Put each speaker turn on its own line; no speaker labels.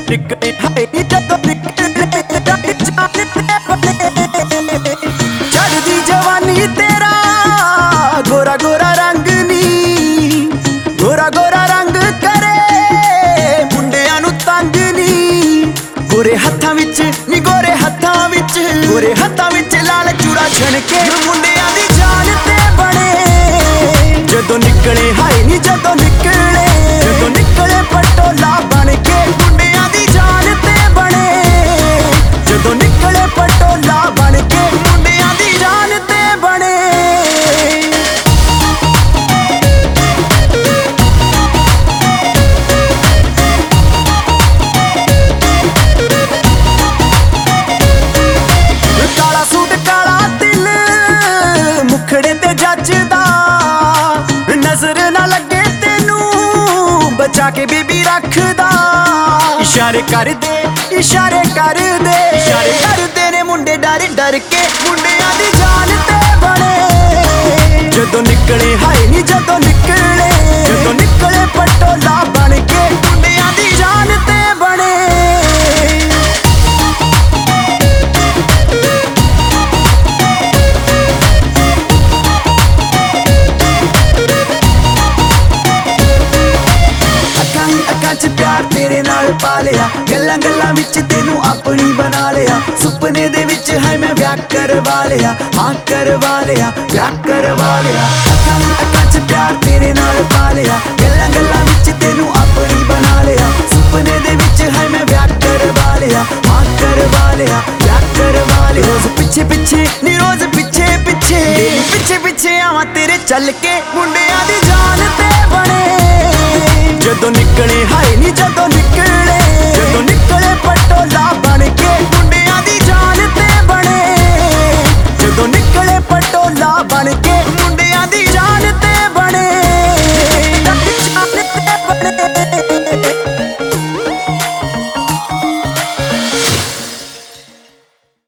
ਨਿਕਲੇ ਹਾਏ ਨੀ ਜਦੋਂ ਨਿਕਲੇ ਚੜ੍ਹਦੀ ਜਵਾਨੀ ਤੇਰਾ ਗੋਰਾ ਗੋਰਾ ਰੰਗ ਨੀ ਗੋਰਾ ਗੋਰਾ ਰੰਗ ਕਰੇ ਮੁੰਡਿਆਂ ਨੂੰ ਤੰਗ ਨੀ ਗੋਰੇ ਹੱਥਾਂ ਵਿੱਚ ਨੀ ਗੋਰੇ ਹੱਥਾਂ ਵਿੱਚ ਲਾਲ ਚੂੜਾ ਛਣਕੇ ਮੁੰਡਿਆਂ ਦੀ ਜਾਨ ਤੇ ਬਣੇ ਜਦੋਂ ਨਿਕਲੇ ਹਾਏ ਨੀ ਜਦੋਂ ਨਿਕਲੇ ਪਟੋਲਾ ਬਣ ਕੇ ਮੁੰਡਿਆਂ ਦੀ ਜਾਨ ਤੇ ਬਣੇ ਜਦੋਂ ਨਿਕਲੇ ਪਟੋਲਾ ਬਣ ਕੇ ਮੁੰਡਿਆਂ ਦੀ ਜਾਨ ਤੇ ਬਣੇ ਕਾਲਾ ਸੂਟ ਕਾਲਾ ਦਿਲ ਮੁਖੜੇ ਤੇ ਜੱਜਦਾ ਨਜ਼ਰ ਨਾ ਲੱਗੇ ਤੈਨੂੰ ਬਚਾ ਕੇ ਬੀਬੀ ਰੱਖਦਾ ਇਸ਼ਾਰੇ ਕਰਦੇ ਨੇ ਮੁੰਡੇ ਡਰ ਕੇ ਮੁੰਡਿਆਂ ਦੀ ਜਾਨ ਤੇ ਬਣੇ ਜਦੋਂ ਨਿਕਲੇ ਹਾਏ ਨੀ ਜਦੋਂ ਨਿਕਲੇ ਪਟੋਲਾ ਬਣ ਕੇ ਮੁੰਡਿਆਂ ਦੀ ਜਾਨ ਤੇ ਬਣੇ ਅੱਖਾਂ 'ਚ ਪਿਆਰ ਤੇਰੇ ਨਾਲ ਪਾ ਲਿਆ ਗੱਲਾਂ ਗੱਲਾਂ ਵਿੱਚ ਤੈਨੂੰ ਆਪਣੀ ਬਣਾ ਲਿਆ ਸੁਪਨੇ ਦੇ ਵਿੱਚ ਹੈ ਮੈਂ ਵਿਆਹ ਕਰਵਾ ਲਿਆ ਹਾਂ ਕਰਵਾ ਲਿਆ ਵਿਆਹ ਕਰਵਾ ਲਿਆ ਅੱਖਾਂ 'ਚ ਪਿਆਰ ਤੇਰੇ ਨਾਲ ਪਾ ਲਿਆ ਗੱਲਾਂ ਗੱਲਾਂ ਵਿੱਚ ਤੈਨੂੰ ਆਪਣੀ ਬਣਾ ਲਿਆ ਸੁਪਨੇ ਦੇ ਵਿੱਚ ਹੈ ਮੈਂ ਵਿਆਹ ਕਰਵਾ ਲਿਆ ਹਾਂ ਕਰਵਾ ਲਿਆ ਵਿਆਹ ਕਰਵਾ ਲਿਆ ਰੋਜ਼ ਪਿੱਛੇ ਨੀ ਰੋਜ਼ ਪਿੱਛੇ ਆਵਾਂ ਤੇਰੇ ਚੱਲ ਕੇ ਮੁੰਡਿਆਂ ਦੀ ਜਾਨ ਤੇ ਬਣੇ